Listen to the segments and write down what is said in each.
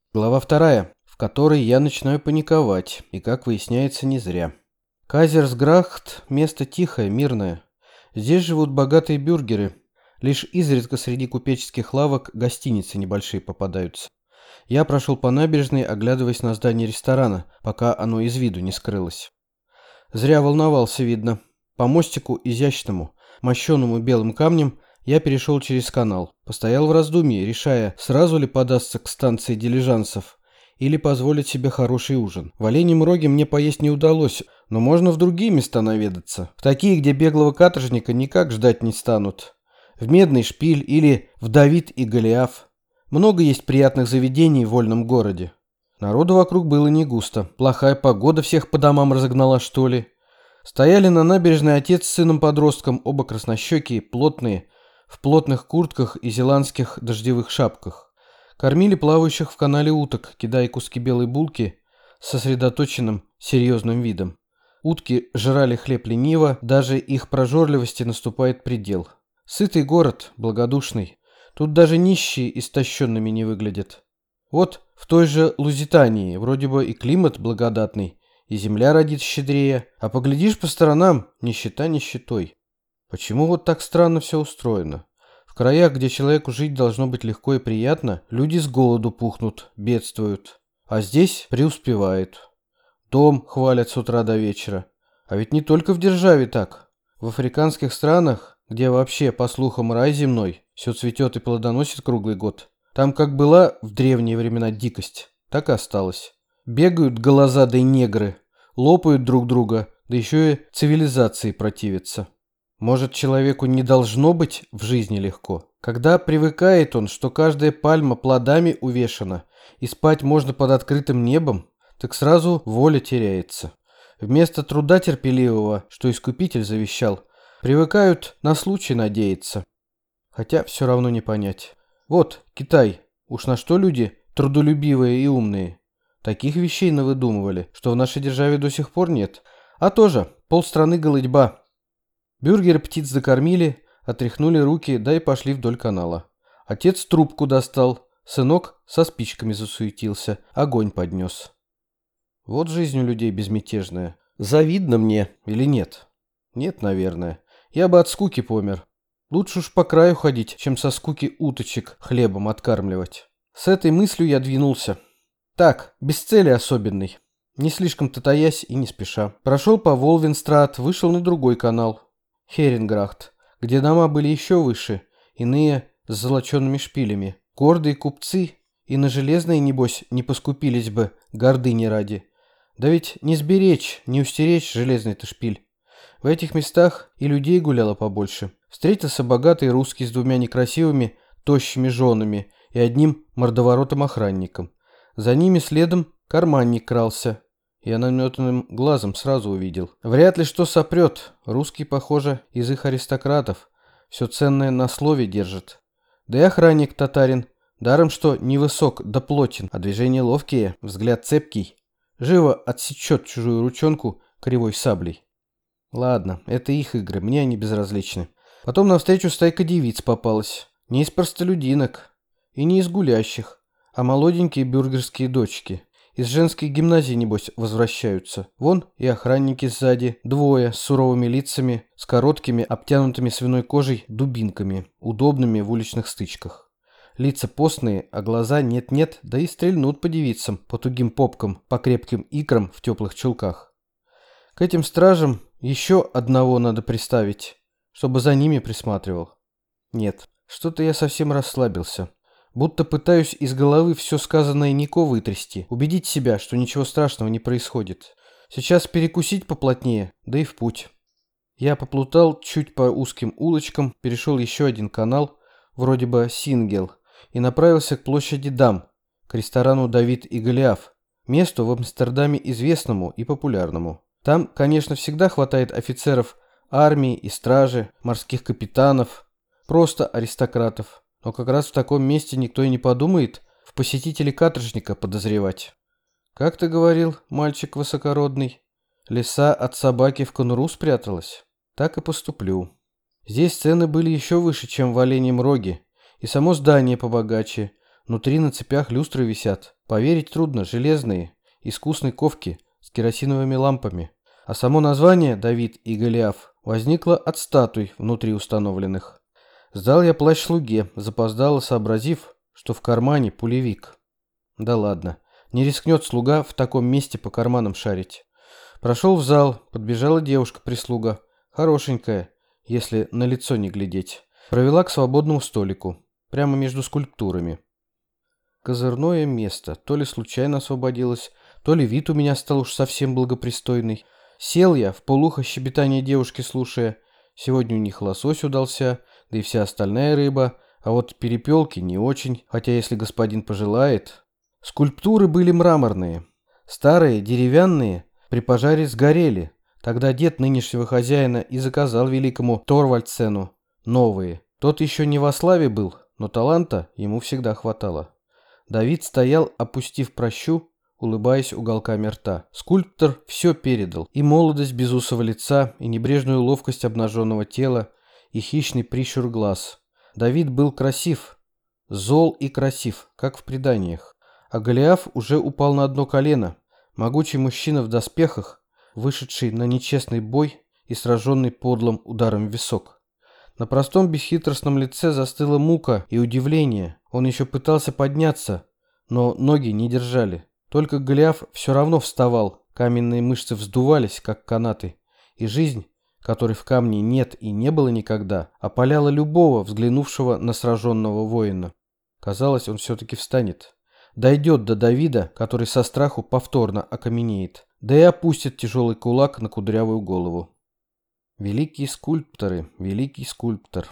Глава 2, в которой я начинаю паниковать, и, как выясняется, не зря. Кайзерсграхт – место тихое, мирное. Здесь живут богатые бюргеры. Лишь изредка среди купеческих лавок гостиницы небольшие попадаются. Я прошел по набережной, оглядываясь на здание ресторана, пока оно из виду не скрылось. Зря волновался, видно. По мостику изящному, мощенному белым камнем, я перешел через канал. Постоял в раздумье, решая, сразу ли податься к станции дилижансов или позволить себе хороший ужин. В Оленьем Роге мне поесть не удалось, но можно в другие места наведаться. В такие, где беглого каторжника никак ждать не станут. В Медный Шпиль или в Давид и Голиаф. Много есть приятных заведений в вольном городе. Народу вокруг было не густо. Плохая погода всех по домам разогнала, что ли. Стояли на набережной отец с сыном-подростком, оба краснощекие, плотные, в плотных куртках и зеландских дождевых шапках. Кормили плавающих в канале уток, кидая куски белой булки с сосредоточенным, серьезным видом. Утки жрали хлеб лениво, даже их прожорливости наступает предел. Сытый город, благодушный. Тут даже нищие истощенными не выглядят. Вот в той же Лузитании вроде бы и климат благодатный, и земля родит щедрее, а поглядишь по сторонам, нищета нищетой. Почему вот так странно все устроено? В краях, где человеку жить должно быть легко и приятно, люди с голоду пухнут, бедствуют. А здесь преуспевают. Дом хвалят с утра до вечера. А ведь не только в державе так. В африканских странах, где вообще, по слухам, рай земной, все цветет и плодоносит круглый год. Там как была в древние времена дикость, так и осталось. Бегают голозадые негры, лопают друг друга, да еще и цивилизации противятся. Может, человеку не должно быть в жизни легко? Когда привыкает он, что каждая пальма плодами увешана, и спать можно под открытым небом, так сразу воля теряется. Вместо труда терпеливого, что Искупитель завещал, привыкают на случай надеяться. Хотя все равно не понять. Вот, Китай. Уж на что люди трудолюбивые и умные. Таких вещей навыдумывали, что в нашей державе до сих пор нет. А тоже, полстраны голыдьба. Бюргеры птиц закормили, отряхнули руки, да и пошли вдоль канала. Отец трубку достал, сынок со спичками засуетился, огонь поднес. Вот жизнь у людей безмятежная. Завидно мне или нет? Нет, наверное. Я бы от скуки помер. Лучше уж по краю ходить, чем со скуки уточек хлебом откармливать. С этой мыслью я двинулся. Так, без цели особенной. Не слишком-то таясь и не спеша. Прошел по Волвенстрат, вышел на другой канал. Херинграхт, где дома были еще выше, иные с золочеными шпилями. Гордые купцы и на железные, небось, не поскупились бы, гордыни ради. Да ведь не сберечь, не устеречь железный-то шпиль. В этих местах и людей гуляло побольше. Встретился богатый русский с двумя некрасивыми, тощими женами и одним мордоворотым охранником. За ними следом карманник крался. Я наметанным глазом сразу увидел. Вряд ли что сопрет. Русский, похоже, из их аристократов. Все ценное на слове держит. Да и охранник татарин. Даром, что невысок да плотен, а движения ловкие, взгляд цепкий. Живо отсечет чужую ручонку кривой саблей. Ладно, это их игры, мне они безразличны. Потом навстречу стайка девиц попалась. Не из простолюдинок и не из гулящих, а молоденькие бюргерские дочки. Из женской гимназии, небось, возвращаются. Вон и охранники сзади. Двое с суровыми лицами, с короткими, обтянутыми свиной кожей дубинками, удобными в уличных стычках. Лица постные, а глаза нет-нет, да и стрельнут по девицам, по тугим попкам, по крепким икрам в теплых чулках. К этим стражам еще одного надо приставить, чтобы за ними присматривал. Нет, что-то я совсем расслабился. Будто пытаюсь из головы все сказанное Нико вытрясти, убедить себя, что ничего страшного не происходит. Сейчас перекусить поплотнее, да и в путь. Я поплутал чуть по узким улочкам, перешел еще один канал, вроде бы Сингел, и направился к площади Дам, к ресторану «Давид и Голиаф», месту в Амстердаме известному и популярному. Там, конечно, всегда хватает офицеров армии и стражи, морских капитанов, просто аристократов. Но как раз в таком месте никто и не подумает в посетителе каторжника подозревать. Как ты говорил, мальчик высокородный, лиса от собаки в конуру спряталась? Так и поступлю. Здесь цены были еще выше, чем в Оленьем Роге, и само здание побогаче. Внутри на цепях люстры висят. Поверить трудно, железные, искусной ковки, с керосиновыми лампами. А само название «Давид и Голиаф» возникло от статуй внутри установленных. Сдал я плащ слуге, запоздало сообразив, что в кармане пулевик. Да ладно, не рискнет слуга в таком месте по карманам шарить. Прошел в зал, подбежала девушка-прислуга, хорошенькая, если на лицо не глядеть. Провела к свободному столику, прямо между скульптурами. Козырное место, то ли случайно освободилось, то ли вид у меня стал уж совсем благопристойный. Сел я, вполуха щебетание девушки слушая. Сегодня у них лосось удался, да и вся остальная рыба, а вот перепелки не очень, хотя если господин пожелает. Скульптуры были мраморные, старые, деревянные, при пожаре сгорели. Тогда дед нынешнего хозяина и заказал великому Торвальдсену новые. Тот еще не во славе был, но таланта ему всегда хватало. Давид стоял, опустив прощу, улыбаясь уголками рта. Скульптор все передал. И молодость безусого лица, и небрежную ловкость обнаженного тела, и хищный прищур глаз. Давид был красив, зол и красив, как в преданиях. А Голиаф уже упал на одно колено. Могучий мужчина в доспехах, вышедший на нечестный бой и сраженный подлым ударом в висок. На простом бесхитростном лице застыла мука и удивление. Он еще пытался подняться, но ноги не держали. Только Голиаф все равно вставал, каменные мышцы вздувались, как канаты, и жизнь, которой в камне нет и не было никогда, опаляла любого, взглянувшего на сраженного воина. Казалось, он все-таки встанет. Дойдет до Давида, который со страху повторно окаменеет, да и опустит тяжелый кулак на кудрявую голову. Великие скульпторы, великий скульптор.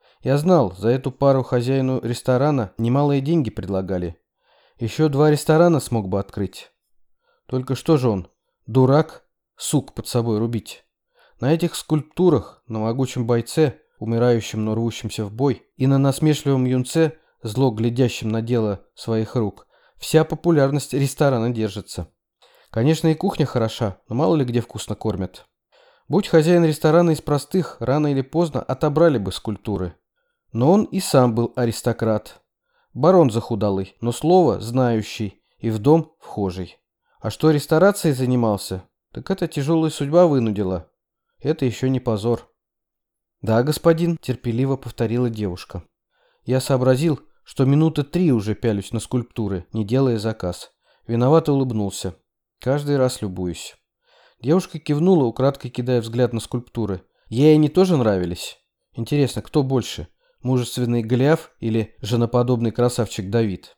Я знал, за эту пару хозяину ресторана немалые деньги предлагали. Еще 2 ресторана смог бы открыть. Только что же он, дурак, сук под собой рубить. На этих скульптурах, на могучем бойце, умирающем, но рвущемся в бой, и на насмешливом юнце, зло глядящем на дело своих рук, вся популярность ресторана держится. Конечно, и кухня хороша, но мало ли где вкусно кормят. Будь хозяин ресторана из простых, рано или поздно отобрали бы скульптуры. Но он и сам был аристократ. Барон захудалый, но слово знающий и в дом вхожий. А что реставрацией занимался, так это тяжелая судьба вынудила. Это еще не позор. «Да, господин», — терпеливо повторила девушка. Я сообразил, что минуты 3 уже пялюсь на скульптуры, не делая заказ. Виновато улыбнулся. Каждый раз любуюсь. Девушка кивнула, украдкой кидая взгляд на скульптуры. Ей они тоже нравились. Интересно, кто больше? Мужественный Голиаф или женоподобный красавчик Давид?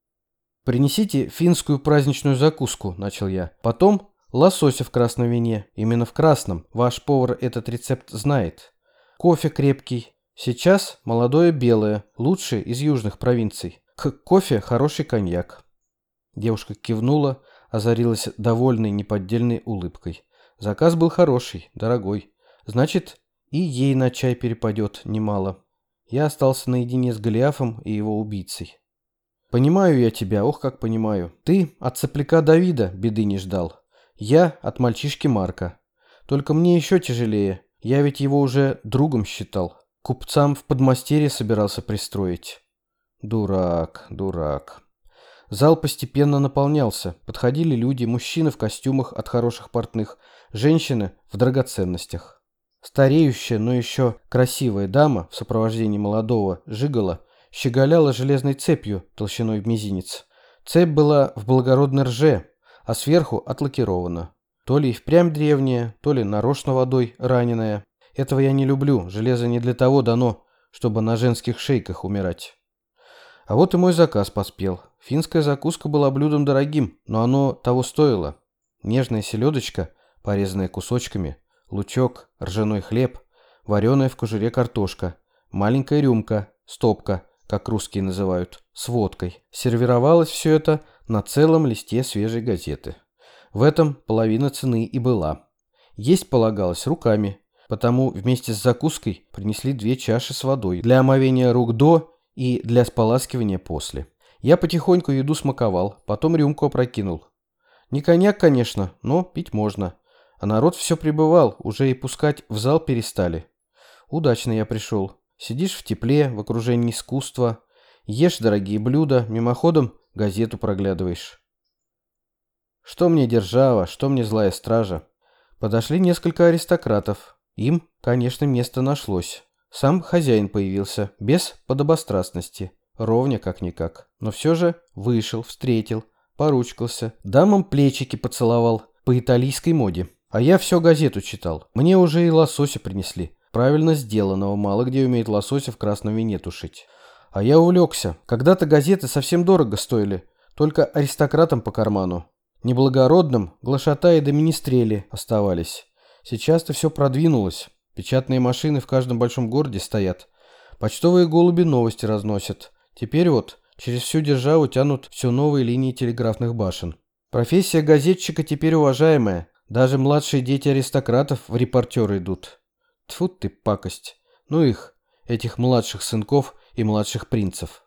«Принесите финскую праздничную закуску», — начал я. «Потом лосося в красном вине. Именно в красном. Ваш повар этот рецепт знает. Кофе крепкий. Сейчас молодое белое, лучшее из южных провинций. К кофе хороший коньяк». Девушка кивнула, озарилась довольной неподдельной улыбкой. Заказ был хороший, дорогой. Значит, и ей на чай перепадет немало. Я остался наедине с Голиафом и его убийцей. «Понимаю я тебя, ох, как понимаю. Ты от сопляка Давида беды не ждал. Я от мальчишки Марка. Только мне еще тяжелее. Я ведь его уже другом считал. Купцам в подмастерье собирался пристроить». Дурак, дурак. Зал постепенно наполнялся. Подходили люди, мужчины в костюмах от хороших портных, женщины в драгоценностях. Стареющая, но еще красивая дама в сопровождении молодого жигола щеголяла железной цепью толщиной в мизинец. Цепь была в благородной рже, а сверху отлакирована. То ли и впрямь древняя, то ли нарочно водой раненая. Этого я не люблю, железо не для того дано, чтобы на женских шейках умирать. А вот и мой заказ поспел. Финская закуска была блюдом дорогим, но оно того стоило. Нежная селедочка, порезанная кусочками, лучок, ржаной хлеб, вареная в кожуре картошка, маленькая рюмка, стопка, как русские называют, с водкой. Сервировалось все это на целом листе свежей газеты. В этом половина цены и была. Есть полагалось руками, потому вместе с закуской принесли 2 чаши с водой для омовения рук до и для споласкивания после. Я потихоньку еду смаковал, потом рюмку опрокинул. Не коньяк, конечно, но пить можно. А народ все прибывал, уже и пускать в зал перестали. Удачно я пришел. Сидишь в тепле, в окружении искусства. Ешь дорогие блюда, мимоходом газету проглядываешь. Что мне держава, что мне злая стража. Подошли несколько аристократов. Им, конечно, место нашлось. Сам хозяин появился, без подобострастности. Ровня как-никак. Но все же вышел, встретил, поручкался. Дамам плечики поцеловал по итальянской моде. А я все газету читал. Мне уже и лосося принесли. Правильно сделанного, мало где умеет лосося в красном вине тушить. А я увлекся. Когда-то газеты совсем дорого стоили. Только аристократам по карману. Неблагородным глашатаи да министрели оставались. Сейчас-то все продвинулось. Печатные машины в каждом большом городе стоят. Почтовые голуби новости разносят. Теперь вот через всю державу тянут все новые линии телеграфных башен. Профессия газетчика теперь уважаемая. Даже младшие дети аристократов в репортеры идут. Тьфу ты, пакость. Ну их, этих младших сынков и младших принцев.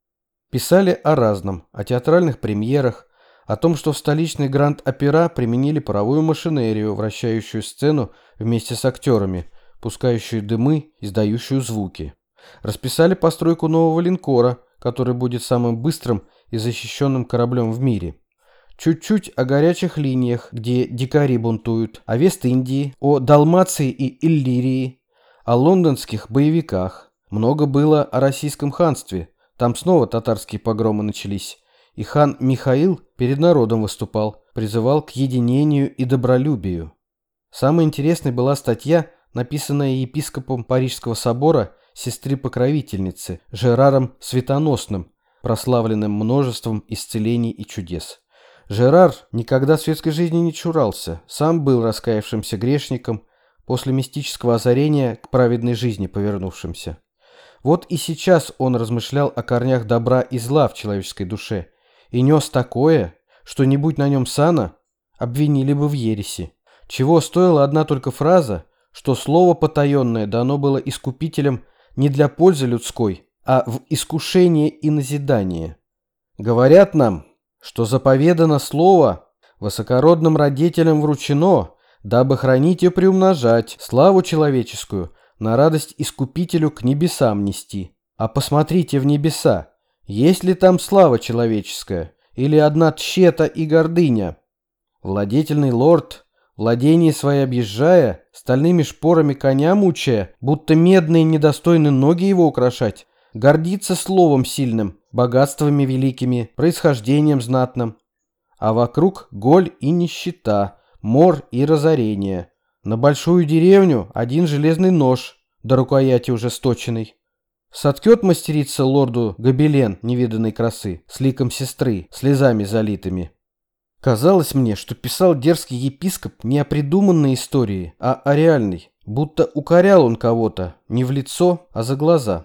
Писали о разном, о театральных премьерах, о том, что в столичный гранд-опера применили паровую машинерию, вращающую сцену вместе с актерами, пускающую дымы, издающую звуки. Расписали постройку нового линкора, который будет самым быстрым и защищенным кораблем в мире. Чуть-чуть о горячих линиях, где дикари бунтуют, о Вест-Индии, о Далмации и Иллирии, о лондонских боевиках. Много было о российском ханстве, там снова татарские погромы начались. И хан Михаил перед народом выступал, призывал к единению и добролюбию. Самой интересной была статья, написанная епископом Парижского собора сестры-покровительницы Жераром Светоносным, прославленным множеством исцелений и чудес. Жерар никогда светской жизни не чурался, сам был раскаявшимся грешником, после мистического озарения к праведной жизни повернувшимся. Вот и сейчас он размышлял о корнях добра и зла в человеческой душе и нес такое, что не будь на нем сана, обвинили бы в ереси. Чего стоила одна только фраза, что слово потаенное дано было искупителем не для пользы людской, а в искушение и назидание. Говорят нам, что заповедано слово высокородным родителям вручено, дабы хранить и приумножать славу человеческую, на радость искупителю к небесам нести. А посмотрите в небеса, есть ли там слава человеческая, или одна тщета и гордыня? Владетельный лорд, владение свои объезжая, стальными шпорами коня мучая, будто медные недостойны ноги его украшать, гордится словом сильным, богатствами великими, происхождением знатным. А вокруг голь и нищета, мор и разорение. На большую деревню один железный нож, до рукояти уже сточенный. Соткет мастерица лорду гобелен невиданной красы, с ликом сестры, слезами залитыми. Казалось мне, что писал дерзкий епископ не о придуманной истории, а о реальной, будто укорял он кого-то, не в лицо, а за глаза.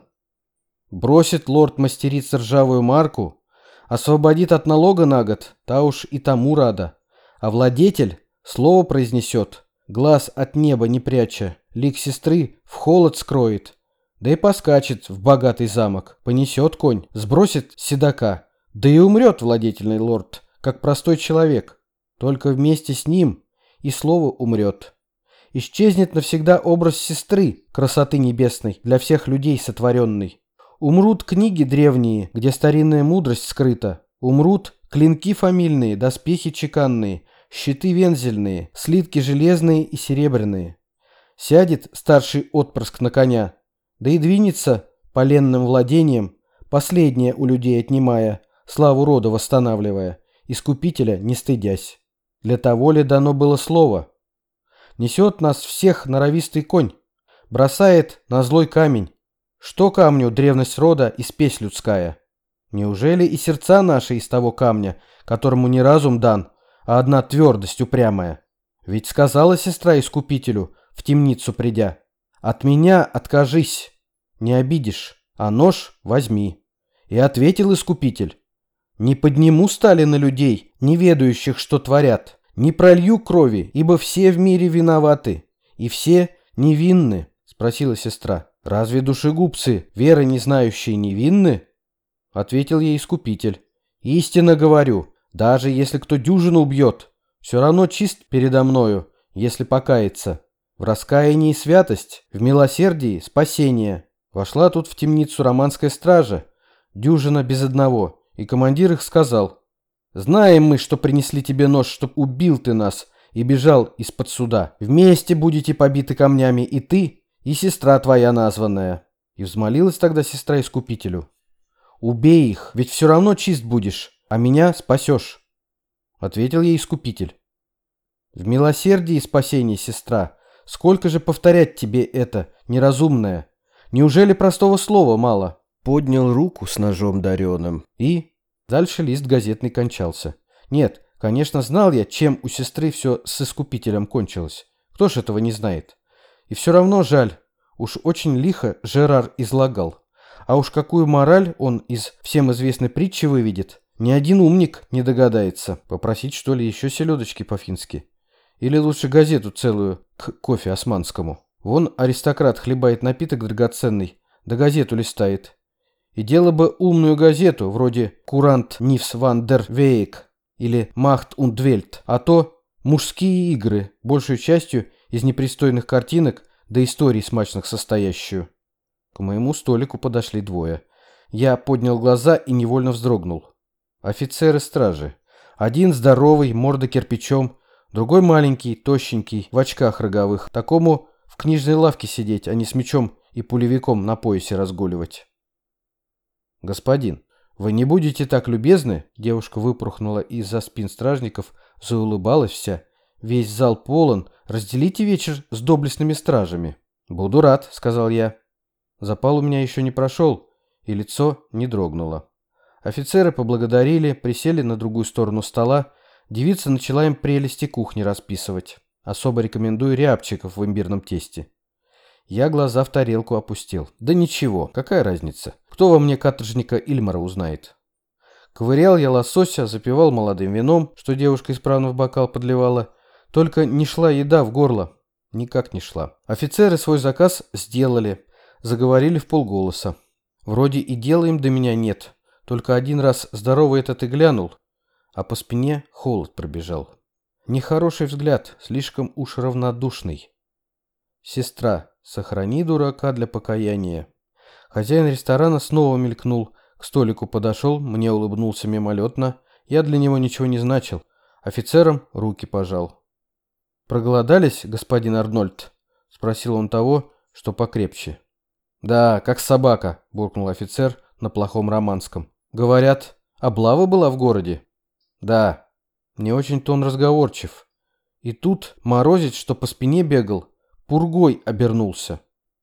Бросит лорд мастерица ржавую марку, освободит от налога на год, та уж и тому рада. А владетель слово произнесет, глаз от неба не пряча, лик сестры в холод скроет, да и поскачет в богатый замок, понесет конь, сбросит седока, да и умрет владетельный лорд, как простой человек. Только вместе с ним и слово умрет. Исчезнет навсегда образ сестры, красоты небесной, для всех людей сотворенной. Умрут книги древние, где старинная мудрость скрыта. Умрут клинки фамильные, доспехи чеканные, щиты вензельные, слитки железные и серебряные. Сядет старший отпрыск на коня, да и двинется поленным владением, последнее у людей отнимая, славу рода восстанавливая, искупителя не стыдясь. Для того ли дано было слово? Несет нас всех норовистый конь, бросает на злой камень. Что камню древность рода и спесь людская? Неужели и сердца наши из того камня, которому не разум дан, а одна твердость упрямая? Ведь сказала сестра искупителю, в темницу придя, «От меня откажись, не обидишь, а нож возьми». И ответил искупитель, «Не подниму стали на людей, не ведающих, что творят, не пролью крови, ибо все в мире виноваты, и все невинны». Спросила сестра, «Разве душегубцы, веры не знающие, невинны?» Ответил ей искупитель, «Истинно говорю, даже если кто дюжину убьет, все равно чист передо мною, если покается. В раскаянии святость, в милосердии спасение». Вошла тут в темницу романская стража, дюжина без одного, и командир их сказал: «Знаем мы, что принесли тебе нож, чтоб убил ты нас и бежал из-под суда. Вместе будете побиты камнями и ты, и сестра твоя названная». И взмолилась тогда сестра Искупителю: «Убей их, ведь все равно чист будешь, а меня спасешь». Ответил ей Искупитель: «В милосердии спасение, сестра. Сколько же повторять тебе это, неразумное? Неужели простого слова мало?» Поднял руку с ножом дареным и... Дальше лист газетный кончался. Нет, конечно, знал я, чем у сестры все с Искупителем кончилось. Кто ж этого не знает? И все равно жаль. Уж очень лихо Жерар излагал. А уж какую мораль он из всем известной притчи выведет, ни один умник не догадается. Попросить, что ли, еще селедочки по-фински? Или лучше газету целую к кофе османскому? Вон аристократ хлебает напиток драгоценный, да газету листает. И дело бы умную газету, вроде «Курант Нивс ван дер Вейк» или «Махт und Welt», а то мужские игры, большей частью из непристойных картинок до историй смачных состоящую. К моему столику подошли двое. Я поднял глаза и невольно вздрогнул. Офицеры-стражи. Один здоровый, морда кирпичом, другой маленький, тощенький, в очках роговых. Такому в книжной лавке сидеть, а не с мечом и пулевиком на поясе разгуливать. «Господин, вы не будете так любезны?» Девушка выпорхнула из-за спин стражников, заулыбалась вся. «Весь зал полон. Разделите вечер с доблестными стражами». «Буду рад», — сказал я. Запал у меня еще не прошел, и лицо не дрогнуло. Офицеры поблагодарили, присели на другую сторону стола. Девица начала им прелести кухни расписывать. Особо рекомендую рябчиков в имбирном тесте. Я глаза в тарелку опустил. Да ничего, какая разница? Кто во мне каторжника Ильмара узнает? Ковырял я лосося, запивал молодым вином, что девушка исправно в бокал подливала. Только не шла еда в горло. Никак не шла. Офицеры свой заказ сделали. Заговорили вполголоса. Вроде и дела им до меня нет. Только один раз здоровый этот и глянул, а по спине холод пробежал. Нехороший взгляд, слишком уж равнодушный. «Сестра, сохрани дурака для покаяния». Хозяин ресторана снова мелькнул, к столику подошел, мне улыбнулся мимолетно. Я для него ничего не значил. Офицерам руки пожал. «Проголодались, господин Арнольд?» — спросил он того, что покрепче. «Да, как собака», — буркнул офицер на плохом романском. «Говорят, облава была в городе?» «Да, не очень-то он разговорчив. И тут морозить, что по спине бегал, пургой обернулся.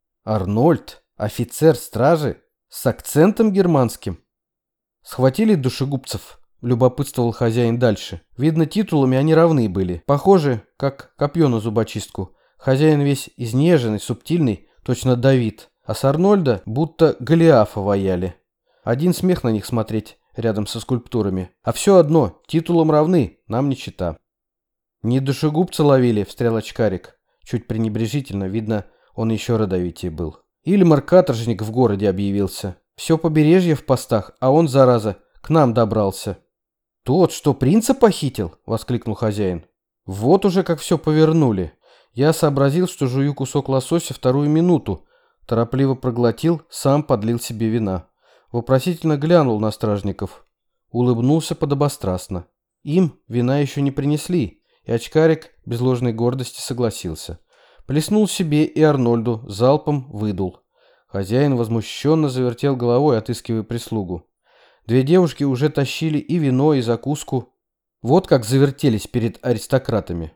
Арнольд, офицер стражи, с акцентом германским. Схватили душегубцев, любопытствовал хозяин дальше. Видно, титулами они равны были. Похожи, как копье на зубочистку. Хозяин весь изнеженный, субтильный, точно Давид. А с Арнольда будто Голиафа ваяли. Один смех на них смотреть рядом со скульптурами. А все одно, титулам равны, нам не чита. «Не душегубца ловили», — встрял очкарик. Чуть пренебрежительно, видно, он еще родовитее был. Ильмар каторжник в городе объявился. Все побережье в постах, а он, зараза, к нам добрался. «Тот, что принца похитил?» — воскликнул хозяин. Вот уже как все повернули. Я сообразил, что жую кусок лосося вторую минуту. Торопливо проглотил, сам подлил себе вина. Вопросительно глянул на стражников. Улыбнулся подобострастно. Им вина еще не принесли, и очкарик без ложной гордости согласился. Плеснул себе и Арнольду, залпом выдул. Хозяин возмущенно завертел головой, отыскивая прислугу. Две девушки уже тащили и вино, и закуску. Вот как завертелись перед аристократами.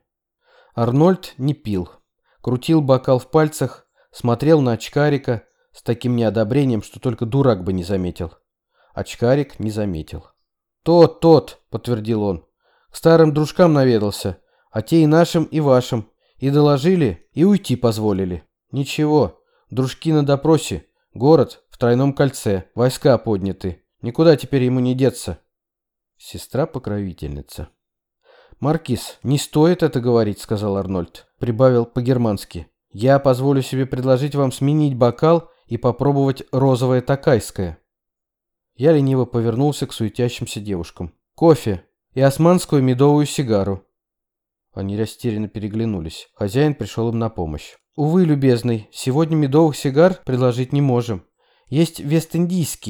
Арнольд не пил. Крутил бокал в пальцах, смотрел на очкарика с таким неодобрением, что только дурак бы не заметил. Очкарик не заметил. «Тот», — подтвердил он, — «к старым дружкам наведался, а те и нашим, и вашим, и доложили, и уйти позволили. Ничего, дружки на допросе, город в тройном кольце, войска подняты, никуда теперь ему не деться». Сестра-покровительница. «Маркиз, не стоит это говорить», — сказал Арнольд. Прибавил по-германски. «Я позволю себе предложить вам сменить бокал и попробовать розовое токайское». Я лениво повернулся к суетящимся девушкам. «Кофе и османскую медовую сигару». Они растерянно переглянулись. Хозяин пришел им на помощь. «Увы, любезный, сегодня медовых сигар предложить не можем. Есть вест-индийские,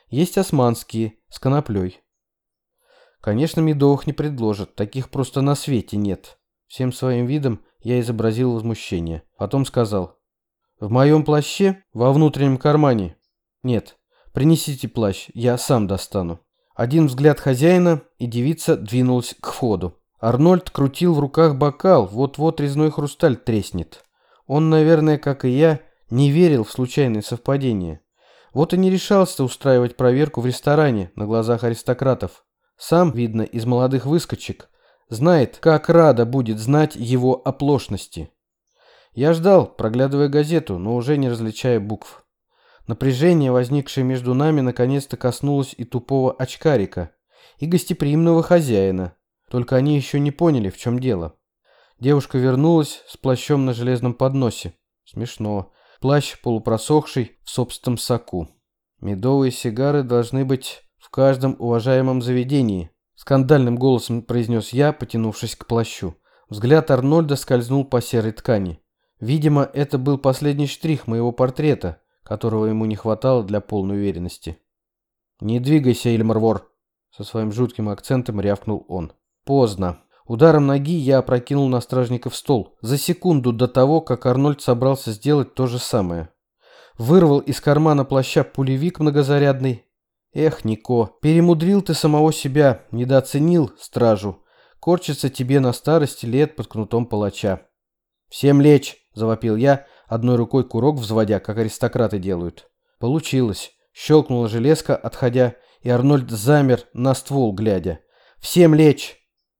Есть османские, с коноплей. Конечно, медовых не предложат, таких просто на свете нет. Всем своим видом я изобразил возмущение. Потом сказал: в моем плаще, во внутреннем кармане. Нет, принесите плащ, я сам достану. Один взгляд хозяина, и девица двинулась к входу. Арнольд крутил в руках бокал, вот-вот резной хрусталь треснет. Он, наверное, как и я, не верил в случайные совпадения. Вот и не решался устраивать проверку в ресторане на глазах аристократов. Сам, видно, из молодых выскочек, знает, как рада будет знать его оплошности. Я ждал, проглядывая газету, но уже не различая букв. Напряжение, возникшее между нами, наконец-то коснулось и тупого очкарика, и гостеприимного хозяина. Только они еще не поняли, в чем дело. Девушка вернулась с плащом на железном подносе. Смешно. Плащ полупросохший в собственном соку. Медовые сигары должны быть в каждом уважаемом заведении, скандальным голосом произнес я, потянувшись к плащу. Взгляд Арнольда скользнул по серой ткани. Видимо, это был последний штрих моего портрета, которого ему не хватало для полной уверенности. «Не двигайся, Ильмар-вор!» Со своим жутким акцентом рявкнул он. Поздно. Ударом ноги я опрокинул на стражников стол, за секунду до того, как Арнольд собрался сделать то же самое. Вырвал из кармана плаща пулевик многозарядный. Эх, Нико, перемудрил ты самого себя, недооценил стражу. Корчится тебе на старости лет под кнутом палача. «Всем лечь!» — завопил я, одной рукой курок взводя, как аристократы делают. Получилось. Щелкнула железка, отходя, и Арнольд замер на ствол, глядя. «Всем лечь!»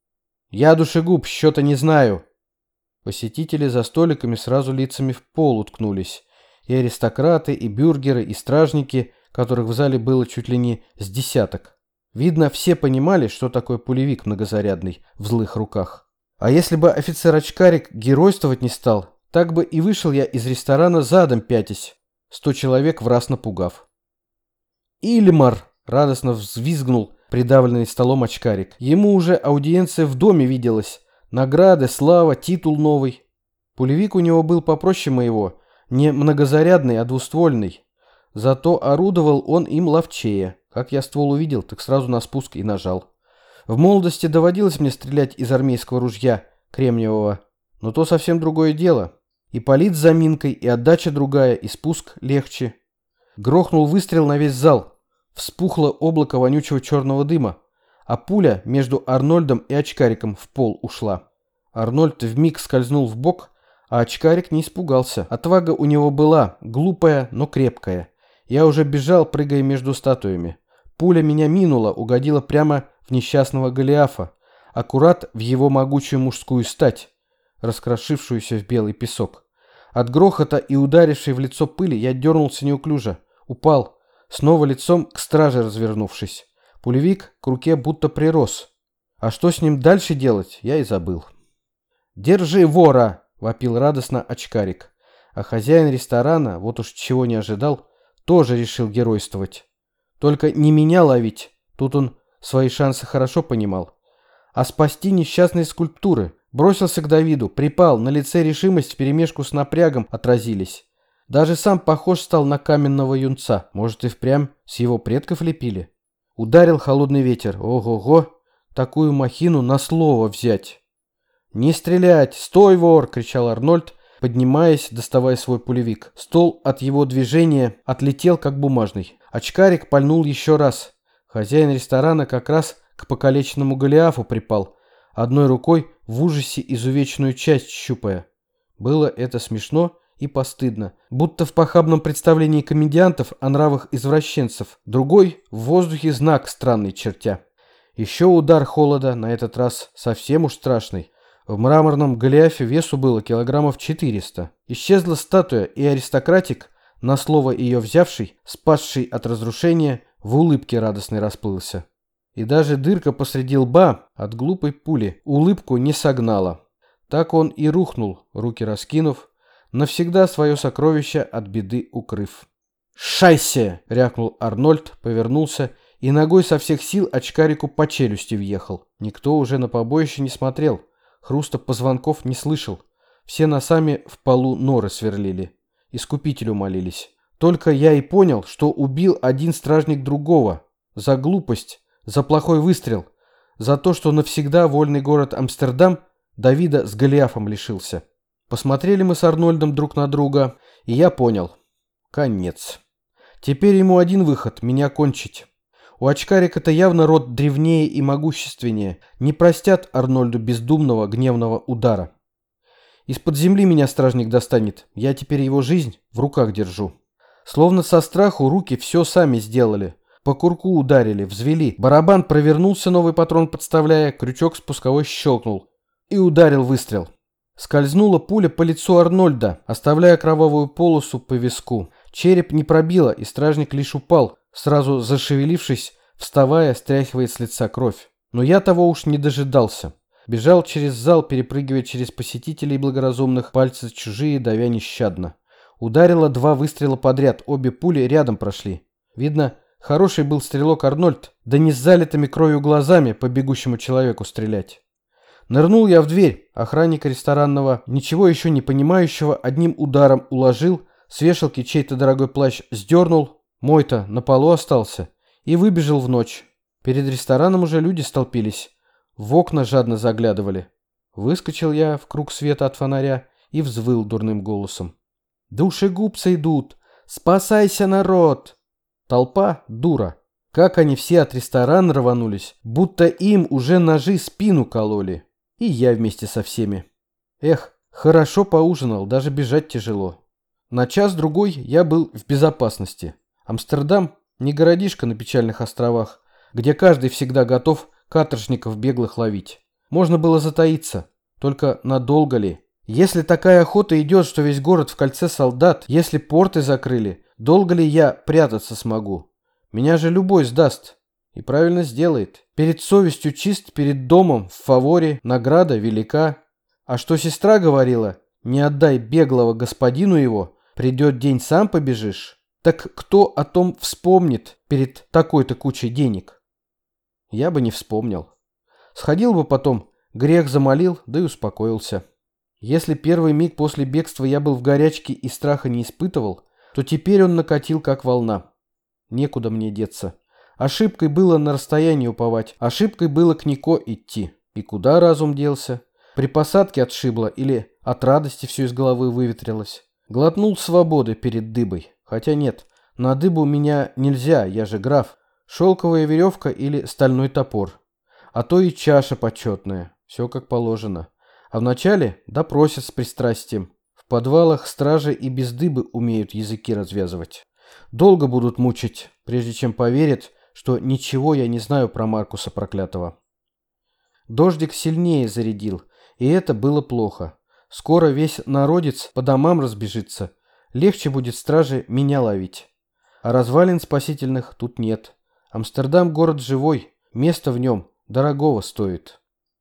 «Я душегуб, счета не знаю!» Посетители за столиками сразу лицами в пол уткнулись. И аристократы, и бюргеры, и стражники, которых в зале было чуть ли не с десяток. Видно, все понимали, что такое пулевик многозарядный в злых руках. А если бы офицер-очкарик геройствовать не стал, так бы и вышел я из ресторана задом пятясь, 100 человек враз напугав. «Ильмар!» — радостно взвизгнул придавленный столом очкарик. Ему уже аудиенция в доме виделась. Награды, слава, титул новый. Пулевик у него был попроще моего, не многозарядный, а двуствольный. Зато орудовал он им ловчее. Как я ствол увидел, так сразу на спуск и нажал. В молодости доводилось мне стрелять из армейского ружья кремниевого, но то совсем другое дело. И палит с заминкой, и отдача другая, и спуск легче. Грохнул выстрел на весь зал. Вспухло облако вонючего черного дыма, а пуля между Арнольдом и очкариком в пол ушла. Арнольд вмиг скользнул в бок, а очкарик не испугался. Отвага у него была, глупая, но крепкая. Я уже бежал, прыгая между статуями. Пуля меня минула, угодила прямо в несчастного Голиафа, аккурат в его могучую мужскую стать, раскрошившуюся в белый песок. От грохота и ударившей в лицо пыли я дернулся неуклюже, упал, снова лицом к страже развернувшись. Пулевик к руке будто прирос. А что с ним дальше делать, я и забыл. «Держи вора!» — вопил радостно очкарик. А хозяин ресторана, вот уж чего не ожидал, тоже решил геройствовать. Только не меня ловить, тут он свои шансы хорошо понимал, а спасти несчастные скульптуры. Бросился к Давиду, припал, на лице решимость вперемешку с напрягом отразились. Даже сам похож стал на каменного юнца, может и впрямь с его предков лепили. Ударил холодный ветер, ого-го, такую махину на слово взять. «Не стрелять! Стой, вор!» — кричал Арнольд, поднимаясь, доставая свой пулевик. Стол от его движения отлетел, как бумажный. Очкарик пальнул еще раз. Хозяин ресторана как раз к покалеченному Голиафу припал, одной рукой в ужасе изувеченную часть щупая. Было это смешно и постыдно, будто в похабном представлении комедиантов о нравах извращенцев. Другой в воздухе знак странный чертя. Еще удар холода, на этот раз совсем уж страшный. В мраморном Голиафе весу было килограммов 400. Исчезла статуя, и аристократик, на слово ее взявший, спасший от разрушения, в улыбке радостной расплылся. И даже дырка посреди лба от глупой пули улыбку не согнала. Так он и рухнул, руки раскинув, навсегда свое сокровище от беды укрыв. «Шайсе!» — рявкнул Арнольд, повернулся и ногой со всех сил очкарику по челюсти въехал. Никто уже на побоище не смотрел, хруста позвонков не слышал. Все носами в полу норы сверлили, искупителю молились. Только я и понял, что убил один стражник другого. За глупость, за плохой выстрел, за то, что навсегда вольный город Амстердам Давида с Голиафом лишился. Посмотрели мы с Арнольдом друг на друга, и я понял. Конец. Теперь ему один выход — меня кончить. У очкарика-то явно род древнее и могущественнее. Не простят Арнольду бездумного гневного удара. Из-под земли меня стражник достанет. Я теперь его жизнь в руках держу. Словно со страху руки все сами сделали. По курку ударили, взвели. Барабан провернулся, новый патрон подставляя, крючок спусковой щелкнул. И ударил выстрел. Скользнула пуля по лицу Арнольда, оставляя кровавую полосу по виску. Череп не пробило, и стражник лишь упал, сразу зашевелившись, вставая, стряхивает с лица кровь. Но я того уж не дожидался. Бежал через зал, перепрыгивая через посетителей благоразумных, пальцы чужие, давя нещадно. Ударило 2 выстрела подряд, обе пули рядом прошли. Видно, хороший был стрелок Арнольд, да не с залитыми кровью глазами по бегущему человеку стрелять. Нырнул я в дверь, охранника ресторанного, ничего еще не понимающего, одним ударом уложил, с вешалки чей-то дорогой плащ сдернул, мой-то на полу остался, и выбежал в ночь. Перед рестораном уже люди столпились, в окна жадно заглядывали. Выскочил я в круг света от фонаря и взвыл дурным голосом. «Душегубцы идут! Спасайся, народ!» Толпа дура. Как они все от ресторана рванулись, будто им уже ножи спину кололи. И я вместе со всеми. Эх, хорошо поужинал, даже бежать тяжело. На час-другой я был в безопасности. Амстердам не городишко на печальных островах, где каждый всегда готов каторжников беглых ловить. Можно было затаиться, только надолго ли? Если такая охота идет, что весь город в кольце солдат, если порты закрыли, долго ли я прятаться смогу? Меня же любой сдаст. И правильно сделает. Перед совестью чист, перед домом, в фаворе, награда велика. А что сестра говорила, не отдай беглого господину его, придет день, сам побежишь. Так кто о том вспомнит перед такой-то кучей денег? Я бы не вспомнил. Сходил бы потом, грех замолил, да и успокоился. Если первый миг после бегства я был в горячке и страха не испытывал, то теперь он накатил как волна. Некуда мне деться. Ошибкой было на расстоянии уповать, ошибкой было к Нико идти. И куда разум делся? При посадке отшибло или от радости все из головы выветрилось? Глотнул свободы перед дыбой. Хотя нет, на дыбу меня нельзя, я же граф. Шелковая веревка или стальной топор. А то и чаша почетная. Все как положено. А вначале допросят с пристрастием. В подвалах стражи и без дыбы умеют языки развязывать. Долго будут мучить, прежде чем поверят, что ничего я не знаю про Маркуса проклятого. Дождик сильнее зарядил, и это было плохо. Скоро весь народец по домам разбежится. Легче будет страже меня ловить. А развалин спасительных тут нет. Амстердам город живой, место в нем дорогого стоит.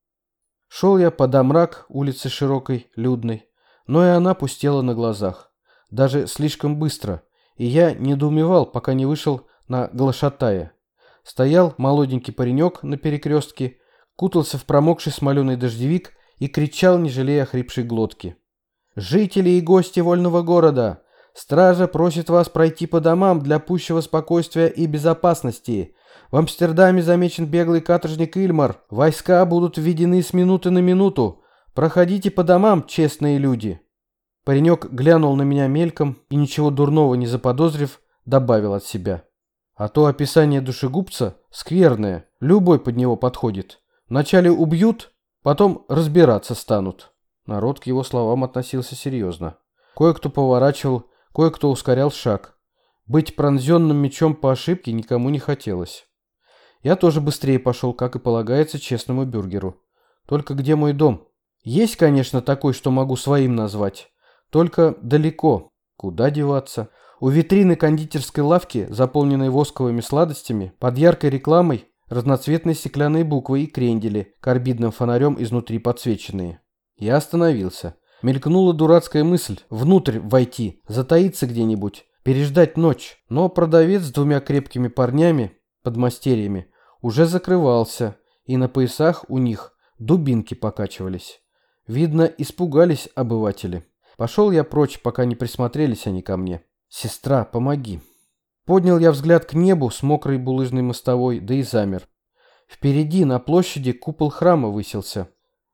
Шел я по домрак улицы широкой, людной, но и она пустела на глазах. Даже слишком быстро, и я недоумевал, пока не вышел на глашатая. Стоял молоденький паренек на перекрестке, кутался в промокший смоленый дождевик и кричал, не жалея охрипшей глотки. «Жители и гости вольного города! Стража просит вас пройти по домам для пущего спокойствия и безопасности. В Амстердаме замечен беглый каторжник Ильмар. Войска будут введены с минуты на минуту. Проходите по домам, честные люди!» Паренек глянул на меня мельком и, ничего дурного не заподозрив, добавил от себя. «А то описание душегубца скверное, любой под него подходит. Вначале убьют, потом разбираться станут». Народ к его словам относился серьезно. Кое-кто поворачивал, кое-кто ускорял шаг. Быть пронзенным мечом по ошибке никому не хотелось. Я тоже быстрее пошел, как и полагается честному бюргеру. Только где мой дом? Есть, конечно, такой, что могу своим назвать. Только далеко. Куда деваться? У витрины кондитерской лавки, заполненной восковыми сладостями, под яркой рекламой разноцветные стеклянные буквы и крендели, карбидным фонарем изнутри подсвеченные. Я остановился. Мелькнула дурацкая мысль внутрь войти, затаиться где-нибудь, переждать ночь. Но продавец с 2 крепкими парнями, подмастерьями, уже закрывался, и на поясах у них дубинки покачивались. Видно, испугались обыватели. Пошел я прочь, пока не присмотрелись они ко мне. Сестра, помоги. Поднял я взгляд к небу с мокрой булыжной мостовой, да и замер. Впереди на площади купол храма высился.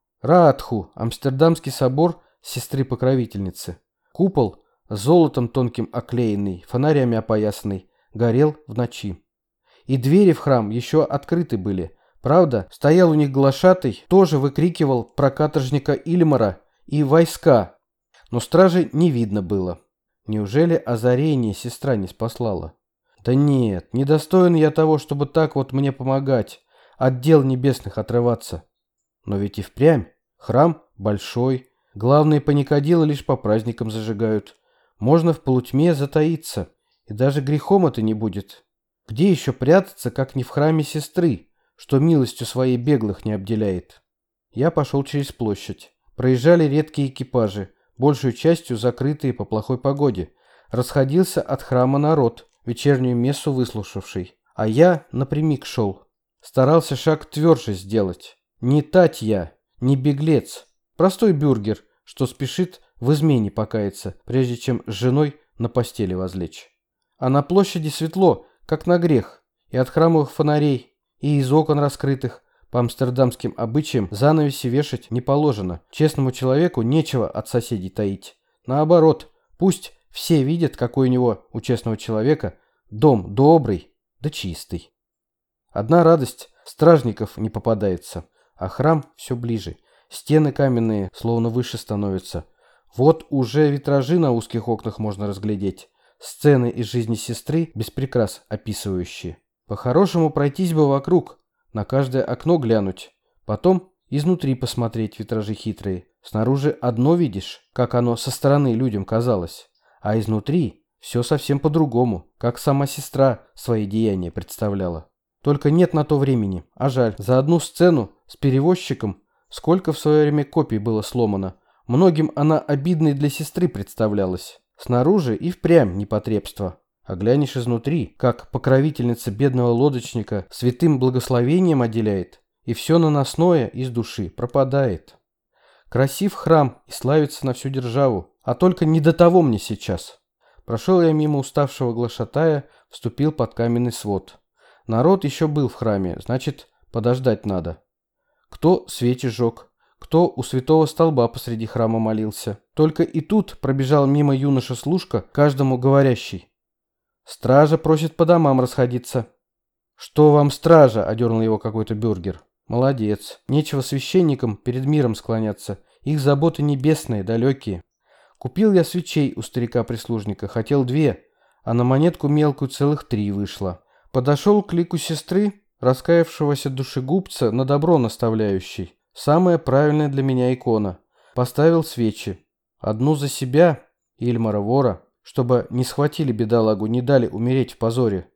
Раатху, Амстердамский собор сестры-покровительницы. Купол, золотом тонким оклеенный, фонарями опоясанный, горел в ночи. И двери в храм еще открыты были. Правда, стоял у них глашатай, тоже выкрикивал про каторжника Ильмара и войска, но стражи не видно было. Неужели озарение сестра не спаслала? Да нет, недостоин я того, чтобы так вот мне помогать, от дел небесных отрываться. Но ведь и впрямь храм большой, главные паникадилы лишь по праздникам зажигают. Можно в полутьме затаиться, и даже грехом это не будет. Где еще прятаться, как не в храме сестры, что милостью своей беглых не обделяет? Я пошел через площадь. Проезжали редкие экипажи, большую частью закрытые по плохой погоде. Расходился от храма народ, вечернюю мессу выслушавший. А я напрямик шел. Старался шаг тверже сделать. Не тать я, не беглец. Простой бюргер, что спешит в измене покаяться, прежде чем с женой на постели возлечь. А на площади светло, как на грех, и от храмовых фонарей, и из окон раскрытых. По амстердамским обычаям занавеси вешать не положено. Честному человеку нечего от соседей таить. Наоборот, пусть все видят, какой у него, у честного человека, дом добрый да чистый. Одна радость — стражников не попадается, а храм все ближе. Стены каменные, словно выше становятся. Вот уже витражи на узких окнах можно разглядеть. Сцены из жизни сестры без прикрас описывающие. По-хорошему пройтись бы вокруг, на каждое окно глянуть. Потом изнутри посмотреть витражи хитрые. Снаружи одно видишь, как оно со стороны людям казалось. А изнутри все совсем по-другому, как сама сестра свои деяния представляла. Только нет на то времени, а жаль. За одну сцену с перевозчиком сколько в свое время копий было сломано. Многим она обидной для сестры представлялась. Снаружи и впрямь непотребство. А глянешь изнутри, как покровительница бедного лодочника святым благословением отделяет, и все наносное из души пропадает. Красив храм и славится на всю державу, а только не до того мне сейчас. Прошел я мимо уставшего глашатая, вступил под каменный свод. Народ еще был в храме, значит, подождать надо. Кто свечи жег, кто у святого столба посреди храма молился. Только и тут пробежал мимо юноша-служка, каждому говорящий: «Стража просит по домам расходиться». «Что вам стража?» — одернул его какой-то бюргер. «Молодец. Нечего священникам перед миром склоняться. Их заботы небесные, далекие. Купил я свечей у старика-прислужника. Хотел 2, а на монетку мелкую целых 3 вышло. Подошел к лику сестры, раскаявшегося душегубца, на добро наставляющий. Самая правильная для меня икона. Поставил свечи. Одну за себя, Ильмара вора, чтобы не схватили бедолагу, не дали умереть в позоре.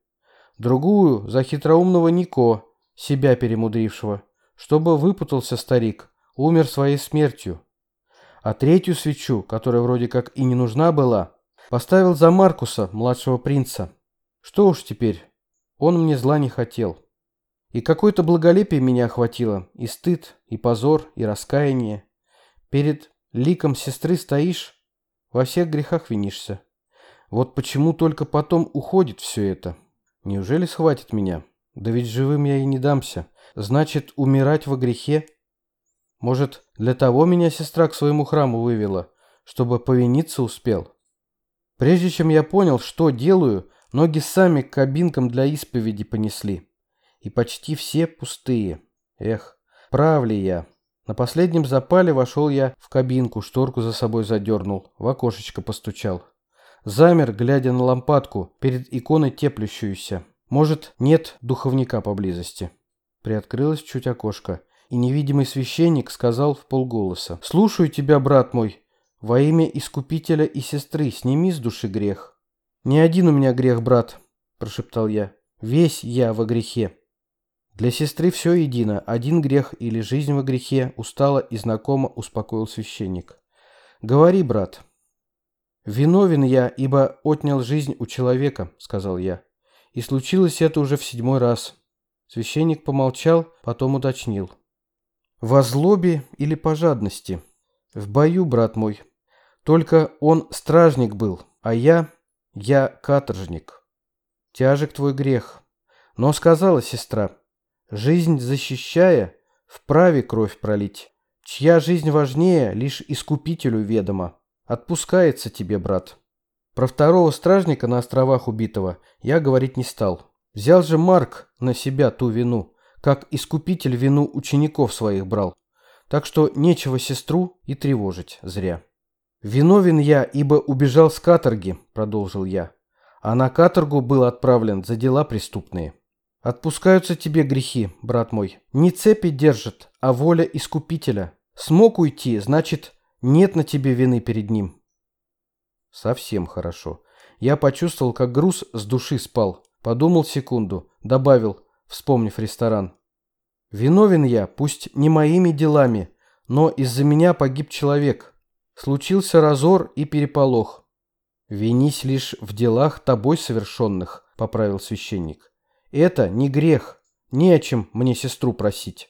Другую за хитроумного Нико, себя перемудрившего, чтобы выпутался старик, умер своей смертью. А 3-ю свечу, которая вроде как и не нужна была, поставил за Маркуса, младшего принца. Что уж теперь, он мне зла не хотел. И какое-то благолепие меня охватило, и стыд, и позор, и раскаяние. Перед ликом сестры стоишь, во всех грехах винишься. Вот почему только потом уходит все это. Неужели схватит меня? Да ведь живым я и не дамся. Значит, умирать во грехе? Может, для того меня сестра к своему храму вывела, чтобы повиниться успел? Прежде чем я понял, что делаю, ноги сами к кабинкам для исповеди понесли. И почти все пустые. Эх, прав ли я? На последнем запале вошел я в кабинку, шторку за собой задернул, в окошечко постучал. Замер, глядя на лампадку, перед иконой теплящуюся. Может, нет духовника поблизости. Приоткрылось чуть окошко, и невидимый священник сказал вполголоса: «Слушаю тебя, брат мой, во имя Искупителя и сестры, сними с души грех». «Не один у меня грех, брат», – прошептал я, – «весь я во грехе». Для сестры все едино, один грех или жизнь во грехе, устало и знакомо успокоил священник. «Говори, брат». «Виновен я, ибо отнял жизнь у человека», — сказал я. «И случилось это уже в 7-й раз». Священник помолчал, потом уточнил. «Во злобе или по жадности?» «В бою, брат мой. Только он стражник был, а я...» Я каторжник. Тяжек твой грех. Но сказала сестра, жизнь защищая, вправе кровь пролить. Чья жизнь важнее, лишь искупителю ведомо. Отпускается тебе, брат. Про второго стражника на островах убитого я говорить не стал. Взял же Марк на себя ту вину, как искупитель вину учеников своих брал. Так что нечего сестру и тревожить зря. «Виновен я, ибо убежал с каторги», — продолжил я, «а на каторгу был отправлен за дела преступные. Отпускаются тебе грехи, брат мой. Не цепи держат, а воля искупителя. Смог уйти, значит, нет на тебе вины перед ним». Совсем хорошо. Я почувствовал, как груз с души спал. Подумал секунду, добавил, вспомнив ресторан. «Виновен я, пусть не моими делами, но из-за меня погиб человек. Случился разор и переполох». «Винись лишь в делах тобой совершенных», — поправил священник. «Это не грех, не о чем мне сестру просить».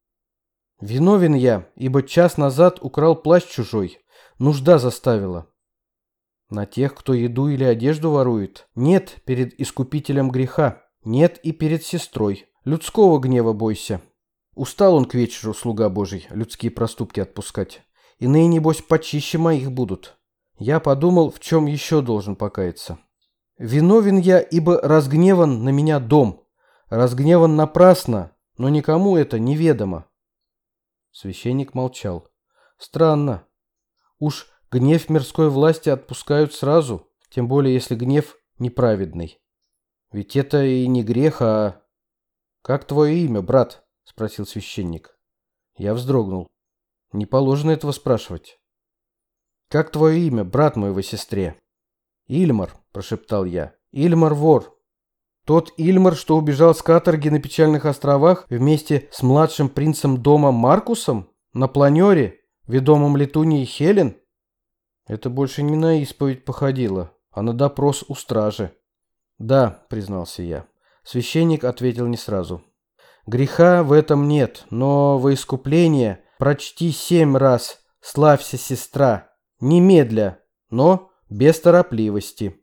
«Виновен я, ибо час назад украл плащ чужой, нужда заставила». «На тех, кто еду или одежду ворует, нет перед искупителем греха, нет и перед сестрой. Людского гнева бойся». Устал он к вечеру, слуга Божий, людские проступки отпускать. Иные, небось, почище моих будут. Я подумал, в чем еще должен покаяться. «Виновен я, ибо разгневан на меня дом. Разгневан напрасно, но никому это неведомо». Священник молчал. «Странно. Уж гнев мирской власти отпускают сразу, тем более если гнев неправедный. Ведь это и не грех, а... Как твое имя, брат?» — спросил священник. Я вздрогнул. Не положено этого спрашивать. «Как твое имя, брат мой во сестре?» «Ильмар», — прошептал я. «Ильмар вор. Тот Ильмар, что убежал с каторги на Печальных островах вместе с младшим принцем дома Маркусом? На планере, ведомом Летунией Хелен?» Это больше не на исповедь походило, а на допрос у стражи. «Да», — признался я. Священник ответил не сразу. «Греха в этом нет, но во искупление прочти 7 раз «Славься, сестра», немедля, но без торопливости».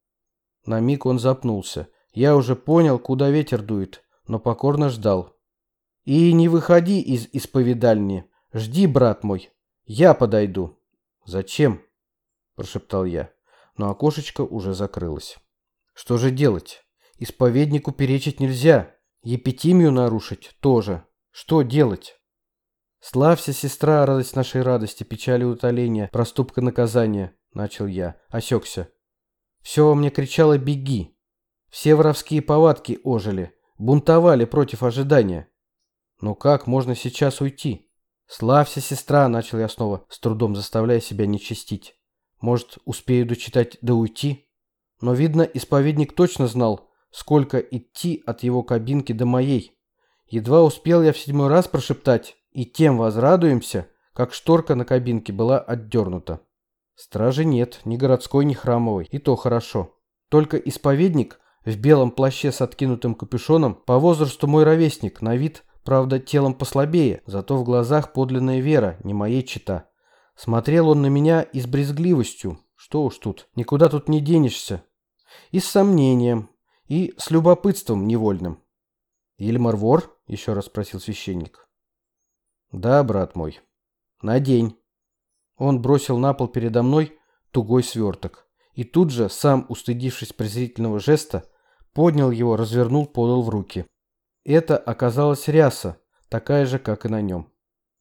На миг он запнулся. Я уже понял, куда ветер дует, но покорно ждал. «И не выходи из исповедальни. Жди, брат мой. Я подойду». «Зачем?» – прошептал я, но окошечко уже закрылось. «Что же делать? Исповеднику перечить нельзя. Епитимию нарушить тоже. Что делать?» «Славься, сестра, радость нашей радости, печали утоления, проступка наказания», — начал я, осекся. Все во мне кричало «беги». Все воровские повадки ожили, бунтовали против ожидания. Но как можно сейчас уйти? «Славься, сестра», — начал я снова, с трудом заставляя себя не чистить. Может, успею дочитать да уйти? Но, видно, исповедник точно знал, сколько идти от его кабинки до моей. Едва успел я в 7-й раз прошептать «и тем возрадуемся», как шторка на кабинке была отдернута. Стражи нет, ни городской, ни храмовой, и то хорошо. Только исповедник в белом плаще с откинутым капюшоном, по возрасту мой ровесник, на вид, правда, телом послабее, зато в глазах подлинная вера, не моей чета. Смотрел он на меня и с брезгливостью, что уж тут, никуда тут не денешься, и с сомнением, и с любопытством невольным. «Ильмар вор?» — еще раз спросил священник. «Да, брат мой. Надень». Он бросил на пол передо мной тугой сверток. И тут же, сам устыдившись презрительного жеста, поднял его, развернул, подал в руки. Это оказалась ряса, такая же, как и на нем.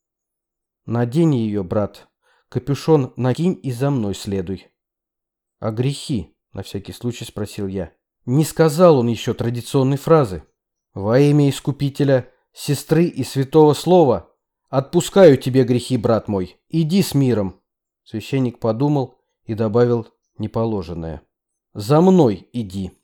«Надень ее, брат. Капюшон накинь и за мной следуй». «А грехи?» — на всякий случай спросил я. Не сказал он еще традиционной фразы. «Во имя Искупителя, сестры и святого слова, отпускаю тебе грехи, брат мой. Иди с миром». Священник подумал и добавил неположенное. «За мной иди».